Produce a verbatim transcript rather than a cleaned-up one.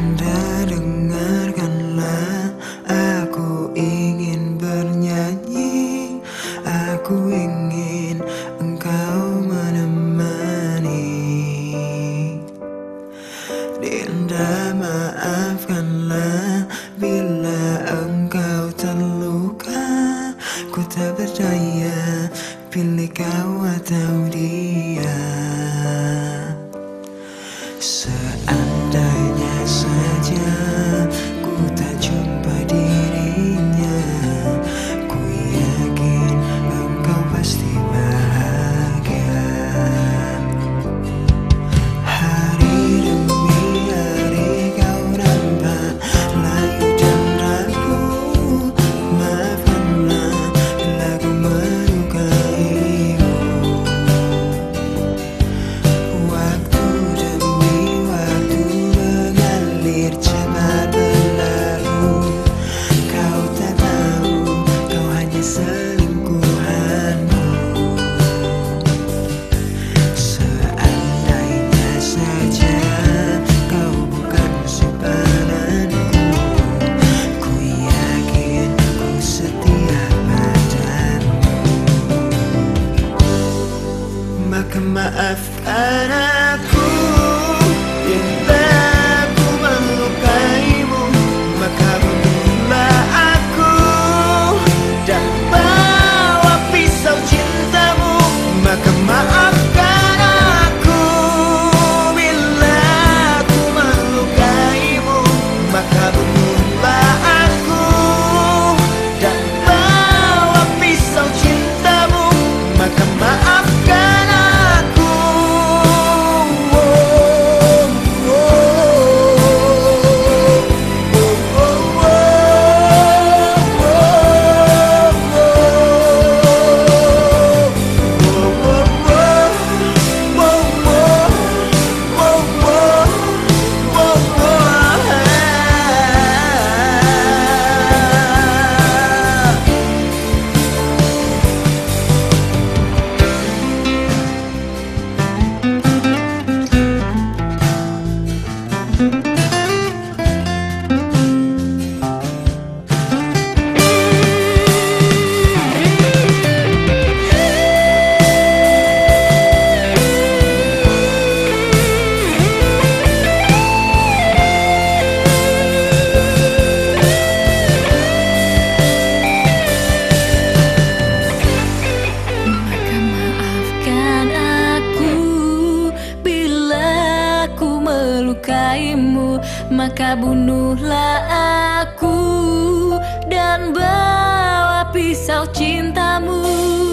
Dinda, dengarkanlah, aku ingin bernyanyi, aku ingin engkau menemani. Dinda, maafkanlah bila engkau terluka, ku tak berdaya, pilih kau atau dia. Seandainya saja ku tak jumpa dirinya, ku yakin engkau pasti bahagia. Hari demi hari kau nampak layu dan ragu, maafkanlah bila ku melukaimu. Waktu demi waktu mengalir cepat berlalu, kau tak tahu kau hanya selingkuhanku. Seandainya saja kau bukan simpananku, ku yakin ku setia padamu. Maka maafkan aku bila ku melukaimu, maka bunuhlah aku dan bawa pisau cintamu. Maka maafkan aku bila ku melukaimu, maka bunuhlah aku dan bawa pisau cintamu. Maka maafkan aku. Maka bunuhlah aku dan bawa pisau cintamu.